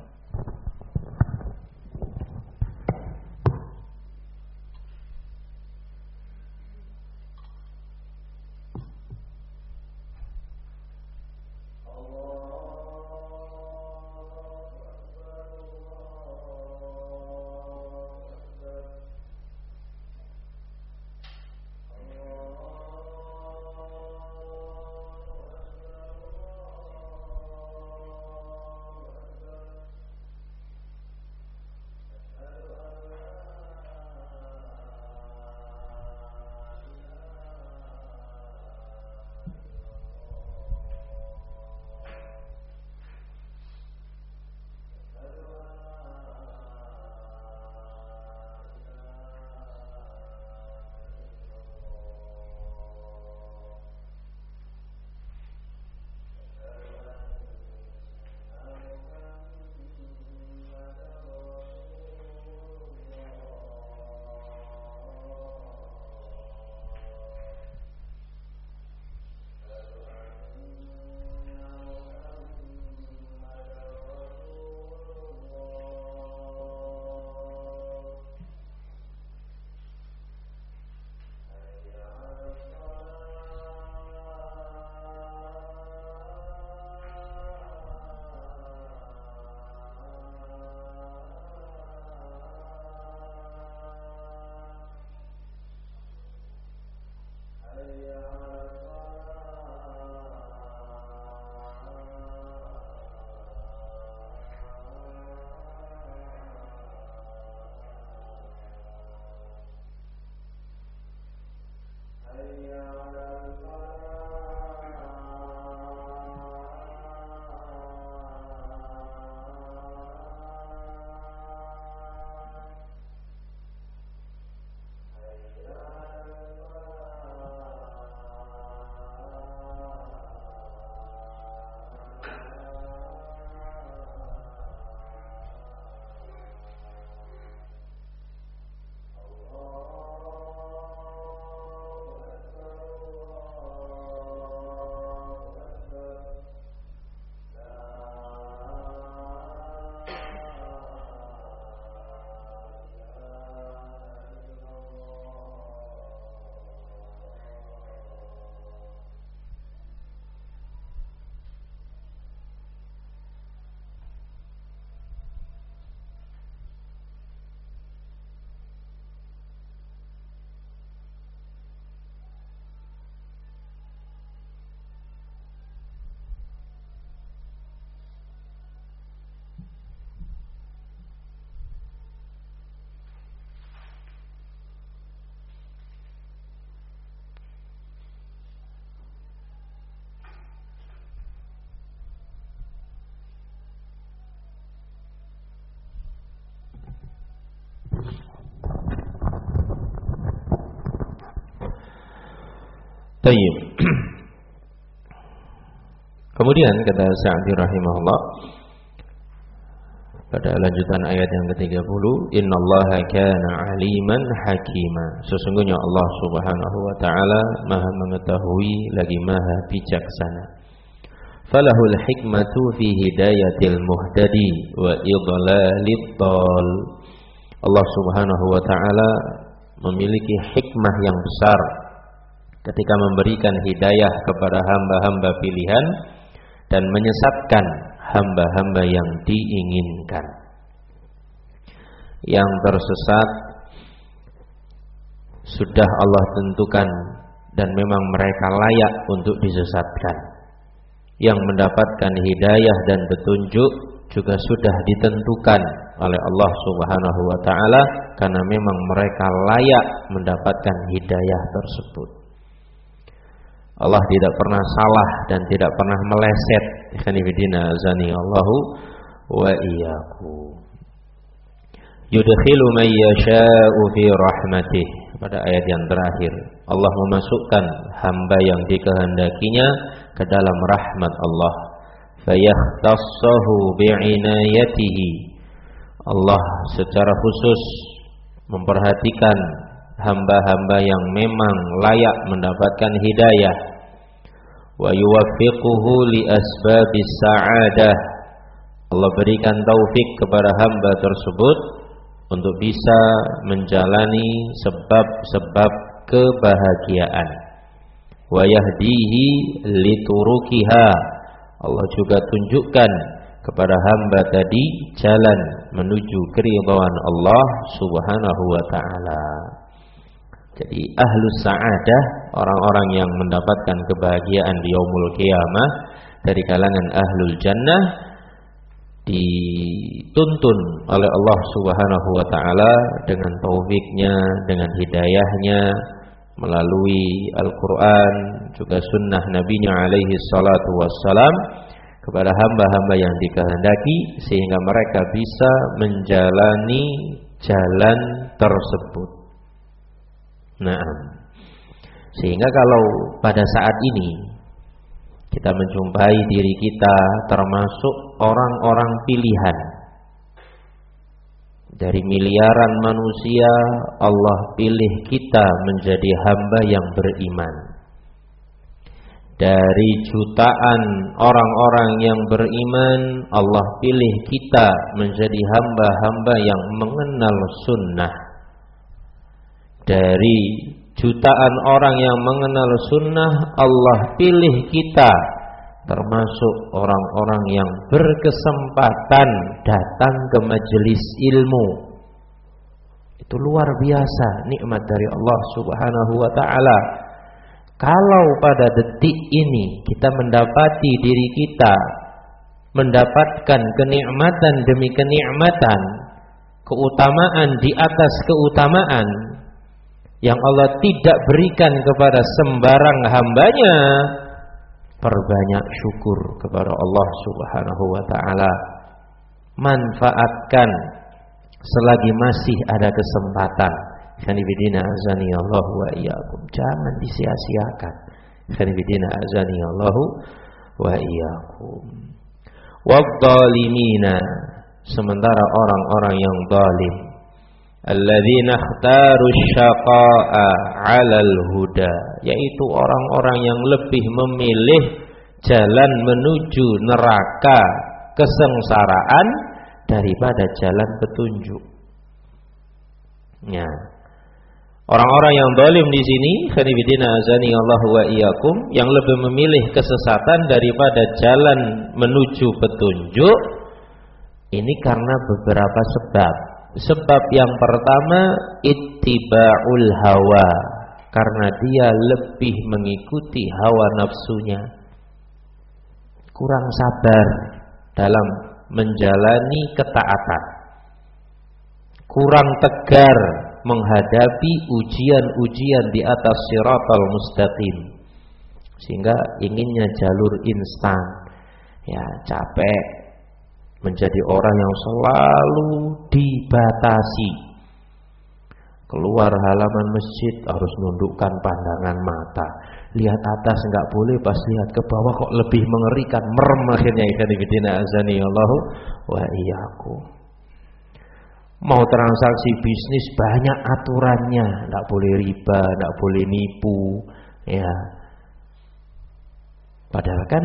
S1: Tayyib. Kemudian kata Sa'di rahimahullah pada lanjutan ayat yang ketiga puluh, innallaha kana aliman hakima. Sesungguhnya Allah Subhanahu wa taala Maha mengetahui lagi Maha bijaksana. Falahul hikmatu fi hidayatil muhtadi wa idlalid dhal. Allah Subhanahu wa taala memiliki hikmah yang besar ketika memberikan hidayah kepada hamba-hamba pilihan dan menyesatkan hamba-hamba yang diinginkan. Yang tersesat sudah Allah tentukan dan memang mereka layak untuk disesatkan. Yang mendapatkan hidayah dan petunjuk juga sudah ditentukan oleh Allah Subhanahu wa taala karena memang mereka layak mendapatkan hidayah tersebut. Allah tidak pernah salah dan tidak pernah meleset. Ikhwanifidina azani Allahu wa iyyakum. Yudkhilu man yasha'u fi rahmatih. Pada ayat yang terakhir, Allah memasukkan hamba yang dikehendakinya ke dalam rahmat Allah. Fayakhtassahu bi'inayatihi. Allah secara khusus memperhatikan hamba-hamba yang memang layak mendapatkan hidayah. Wa yuwaffiquhu li asbabis sa'adah. Allah berikan taufik kepada hamba tersebut untuk bisa menjalani sebab-sebab kebahagiaan. Wa yahdihi liturukiha. Allah juga tunjukkan kepada hamba tadi jalan menuju keridhaan Allah Subhanahu wa taala. Jadi ahlus sa'adah, orang-orang yang mendapatkan kebahagiaan di yaumul qiyamah dari kalangan ahlul jannah, dituntun oleh Allah Subhanahu wa taala dengan taufiknya, dengan hidayahnya melalui Al-Qur'an juga sunnah Nabi-Nya alaihi salatu wassalam kepada hamba-hamba yang dikehendaki sehingga mereka bisa menjalani jalan tersebut. Nah, sehingga kalau pada saat ini kita menjumpai diri kita termasuk orang-orang pilihan dari miliaran manusia, Allah pilih kita menjadi hamba yang beriman. Dari jutaan orang-orang yang beriman, Allah pilih kita menjadi hamba-hamba yang mengenal sunnah. Dari jutaan orang yang mengenal sunnah, Allah pilih kita termasuk orang-orang yang berkesempatan datang ke majelis ilmu. Itu luar biasa nikmat dari Allah Subhanahu wa taala. Kalau pada detik ini kita mendapati diri kita mendapatkan kenikmatan demi kenikmatan, keutamaan di atas keutamaan yang Allah tidak berikan kepada sembarang hambanya, perbanyak syukur kepada Allah Subhanahu wa taala. Manfaatkan selagi masih ada kesempatan. Khanibidina azani Allah wa iyyakum. Jangan disia-siakan. Khanibidina azani Allah wa iyyakum. Wadh-dhalimina, sementara orang-orang yang zalim, alladzina ikhtaru syaqa'a 'alal huda, yaitu orang-orang yang lebih memilih jalan menuju neraka kesengsaraan daripada jalan petunjuk. Ya. Orang-orang yang zalim di sini, khanibidina azani Allah wa iyyakum, yang lebih memilih kesesatan daripada jalan menuju petunjuk, ini karena beberapa sebab. Sebab yang pertama, ittiba'ul hawa, karena dia lebih mengikuti hawa nafsunya. Kurang sabar dalam menjalani ketaatan. Kurang tegar menghadapi ujian-ujian di atas siratal mustaqim. Sehingga inginnya jalur instan. Ya, capek menjadi orang yang selalu dibatasi. Keluar halaman masjid harus nundukkan pandangan mata. Lihat atas enggak boleh, pas lihat ke bawah kok lebih mengerikan, merem akhirnya. Ikhwan fillah azani Allah wa iyyakum. Mau transaksi bisnis banyak aturannya, enggak boleh riba, enggak boleh nipu, ya. Padahal kan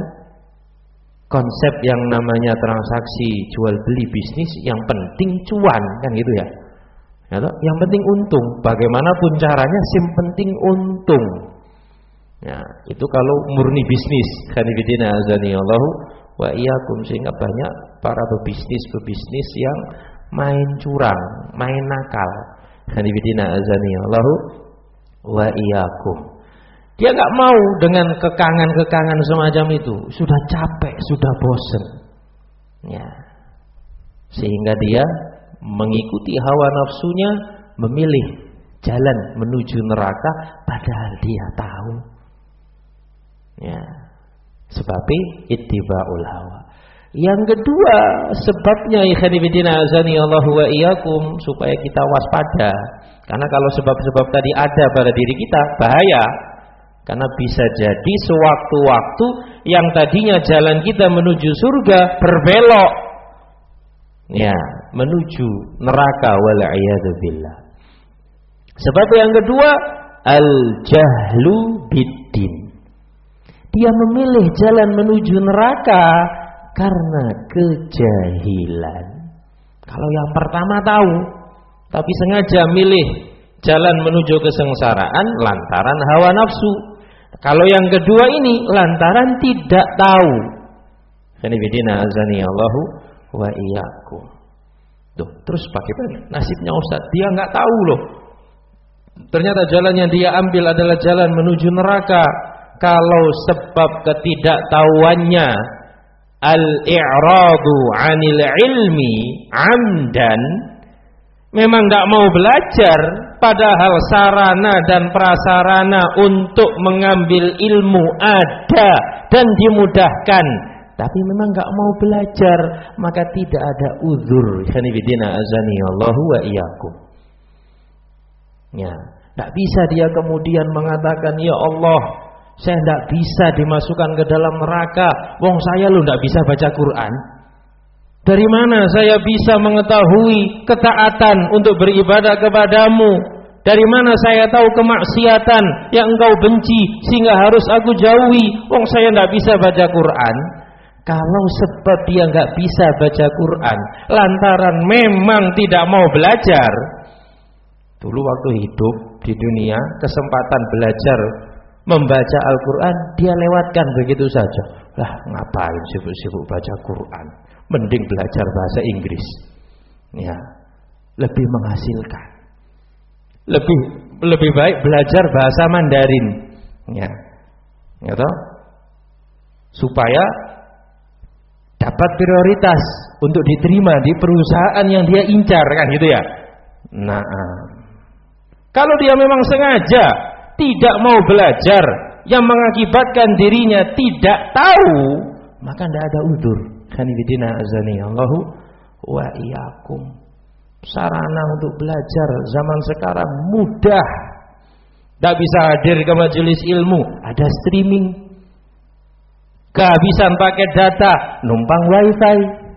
S1: konsep yang namanya transaksi jual beli bisnis yang penting cuan, kan gitu ya. Ya, yang penting untung, bagaimanapun caranya, yang penting untung. Ya, itu kalau murni bisnis. Khanifidina azani Allahu wa iyyakum, sehingga banyak para pebisnis-pebisnis yang main curang, main nakal. Khanifidina azani Allahu wa iyyakum. Dia enggak mau dengan kekangan-kekangan semacam itu, sudah capek, sudah bosan. Ya. Sehingga dia mengikuti hawa nafsunya, memilih jalan menuju neraka padahal dia tahu. Ya. Sebabnya ittiba'ul hawa. Yang kedua, sebabnya ikhwanifidina azani Allah wa iyyakum, supaya kita waspada. Karena kalau sebab-sebab tadi ada pada diri kita, bahaya. Karena bisa jadi sewaktu-waktu yang tadinya jalan kita menuju surga berbelok, ya, menuju neraka wal'iyadu billah. Sebab yang kedua, al-jahlu biddin. Dia memilih jalan menuju neraka karena kejahilan. Kalau yang pertama tahu, tapi sengaja milih jalan menuju kesengsaraan lantaran hawa nafsu. Kalau yang kedua ini lantaran tidak tahu. Khanifidina azani Allahu wa iyyakum. Tuh, terus bagaimana nasibnya Ustaz? Dia enggak tahu loh. Ternyata jalan yang dia ambil adalah jalan menuju neraka. Kalau sebab ketidaktahuannya, al-i'radu 'anil ilmi 'amdan, memang tidak mau belajar, padahal sarana dan prasarana untuk mengambil ilmu ada dan dimudahkan, tapi memang tidak mau belajar, maka tidak ada uzur. Khanifidina azani Allahu wa iyyakum. Ya, tidak bisa dia kemudian mengatakan, ya Allah, saya tidak bisa dimasukkan ke dalam neraka, wong saya lo tidak bisa baca Quran. Dari mana saya bisa mengetahui ketaatan untuk beribadah kepadamu? Dari mana saya tahu kemaksiatan yang engkau benci sehingga harus aku jauhi? Wong saya tidak bisa baca Quran. Kalau sebab dia nggak bisa baca Quran lantaran memang tidak mau belajar. Dulu waktu hidup di dunia, kesempatan belajar membaca Al-Quran dia lewatkan begitu saja. Lah, ngapain sibuk-sibuk baca Quran? Mending belajar bahasa Inggris. Ya, lebih menghasilkan. Lebih lebih baik belajar bahasa Mandarin. Ya. Ya toh? Supaya dapat prioritas untuk diterima di perusahaan yang dia incar, kan gitu ya. Nah, kalau dia memang sengaja tidak mau belajar yang mengakibatkan dirinya tidak tahu, maka tidak ada udzur. Khanifidina azani Allahu wa iyyakum. Sarana untuk belajar zaman sekarang mudah. Tidak bisa hadir ke majelis ilmu, ada streaming. Kehabisan paket data, numpang wifi.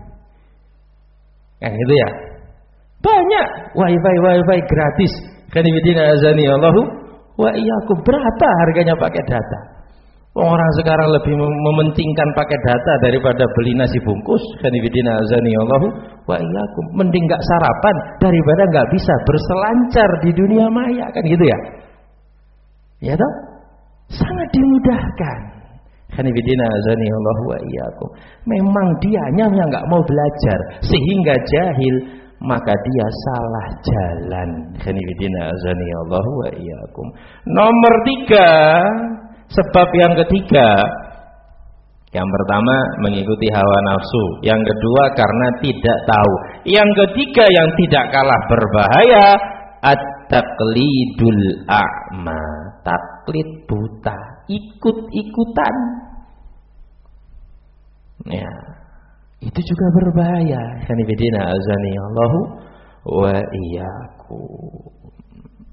S1: Kan gitu ya. Banyak wifi wifi gratis. Khanifidina azani Allahu wa iyyakum. Berapa harganya paket data? Orang sekarang lebih mementingkan pakai data daripada beli nasi bungkus. Khanifidina azani Allahu wa iyyakum. Mending enggak sarapan daripada enggak bisa berselancar di dunia maya, kan gitu ya. Ya toh? Sangat dimudahkan. Khanifidina azani Allahu wa iyyakum. Memang dianya yang enggak mau belajar sehingga jahil, maka dia salah jalan. Khanifidina azani Allahu wa iyyakum. Nomor tiga, sebab yang ketiga, yang pertama mengikuti hawa nafsu, yang kedua karena tidak tahu, yang ketiga yang tidak kalah berbahaya, at-taqlidul a'ma, taklid buta, ikut-ikutan. Ya, itu juga berbahaya. Khanifidina azani Allahu wa iyyakum.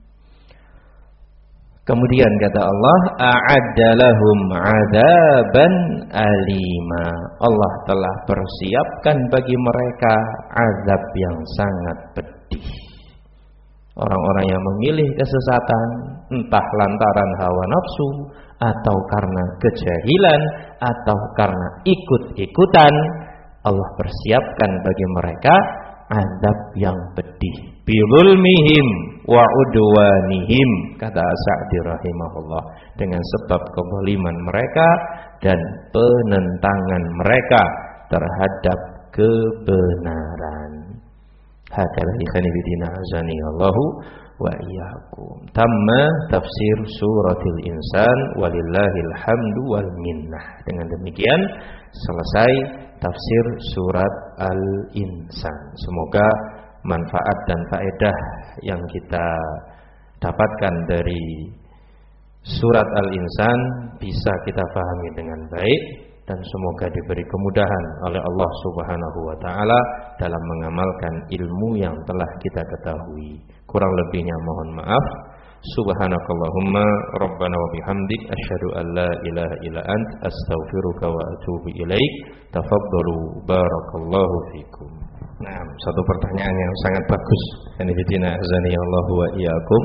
S1: Kemudian kata Allah, a'adda lahum 'adzaban alima. Allah telah persiapkan bagi mereka azab yang sangat pedih. Orang-orang yang memilih kesesatan, entah lantaran hawa nafsu, atau karena kejahilan, atau karena ikut-ikutan, Allah persiapkan bagi mereka azab yang pedih. Bizulmihim wa udwanihim, kata Sa'di rahimahullah, dengan sebab kezaliman mereka dan penentangan mereka terhadap kebenaran. Hakalah ikhwan fillah azani Allahu wa iyyakum. Tamma tafsir suratul insan walillahil hamdu wal minnah. Dengan demikian selesai tafsir surat Al-Insan. Semoga manfaat dan faedah yang kita dapatkan dari surat Al-Insan bisa kita pahami dengan baik, dan semoga diberi kemudahan oleh Allah Subhanahu wa taala dalam mengamalkan ilmu yang telah kita ketahui. Kurang lebihnya mohon maaf. Subhanakallahumma rabbana wa bihamdik asyhadu an la ilaha illa ant astaghfiruka wa atubu ilaik. Tafaddalu barakallahu fikum. Nah, satu pertanyaan yang sangat bagus. Anifidina azanillahu wa iyyakum.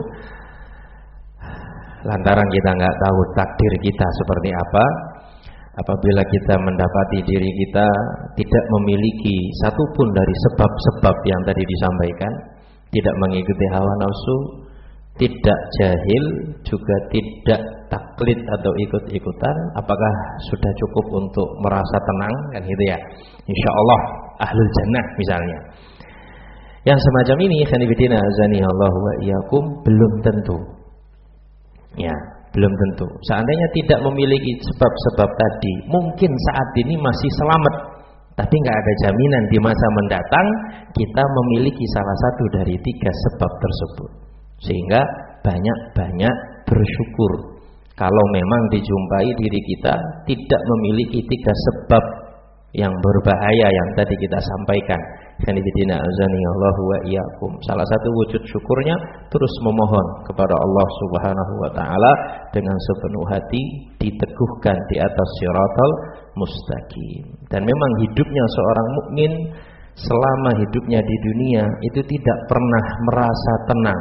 S1: Lantaran kita enggak tahu takdir kita seperti apa, apabila kita mendapati diri kita tidak memiliki satupun dari sebab-sebab yang tadi disampaikan, tidak mengikuti hawa nafsu, tidak jahil, juga tidak taklid atau ikut-ikutan, apakah sudah cukup untuk merasa tenang? Kan gitu ya. Insya Allah ahlul jannah misalnya. Yang semacam ini, khanifidina azani Allah wa iyyakum, belum tentu. Ya, belum tentu. Seandainya tidak memiliki sebab-sebab tadi, mungkin saat ini masih selamat, tapi nggak ada jaminan di masa mendatang kita memiliki salah satu dari tiga sebab tersebut. Sehingga banyak-banyak bersyukur kalau memang dijumpai diri kita tidak memiliki tiga sebab yang berbahaya yang tadi kita sampaikan. Khanifidina azani Allahu wa iyyakum. Salah satu wujud syukurnya terus memohon kepada Allah Subhanahu wa taala dengan sepenuh hati, diteguhkan di atas shiratal mustaqim. Dan memang hidupnya seorang mukmin selama hidupnya di dunia itu tidak pernah merasa tenang.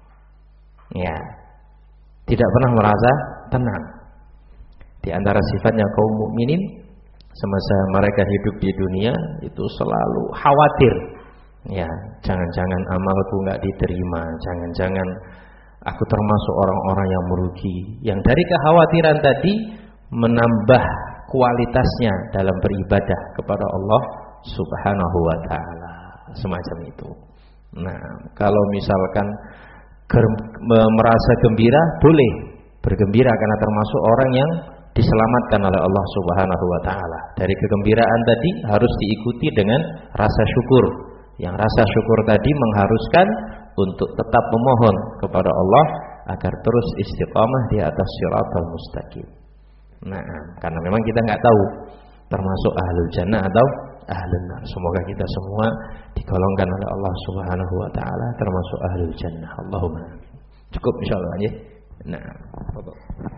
S1: Ya. Tidak pernah merasa tenang. Di antara sifatnya kaum mukminin semasa mereka hidup di dunia itu selalu khawatir. Ya, jangan-jangan amalku enggak diterima, jangan-jangan aku termasuk orang-orang yang merugi. Yang dari kekhawatiran tadi menambah kualitasnya dalam beribadah kepada Allah Subhanahu wa taala, semacam itu. Nah, kalau misalkan merasa gembira, boleh bergembira karena termasuk orang yang diselamatkan oleh Allah Subhanahu wa taala. Dari kegembiraan tadi harus diikuti dengan rasa syukur. Yang rasa syukur tadi mengharuskan untuk tetap memohon kepada Allah agar terus istiqamah di atas shiratal mustaqim. Nah, karena memang kita enggak tahu termasuk ahlul jannah atau ahlun nar. Semoga kita semua digolongkan oleh Allah Subhanahu wa taala termasuk ahlul jannah. Allahumma amin. Cukup insyaallah ya. Nah,